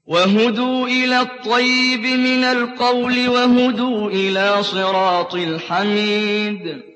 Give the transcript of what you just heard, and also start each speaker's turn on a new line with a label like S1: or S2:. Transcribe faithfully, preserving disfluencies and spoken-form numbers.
S1: وَهُدُوا إِلَى الطَّيِّبِ مِنَ الْقَوْلِ وَهُدُوا إِلَىٰ صِرَاطِ الْحَمِيدِ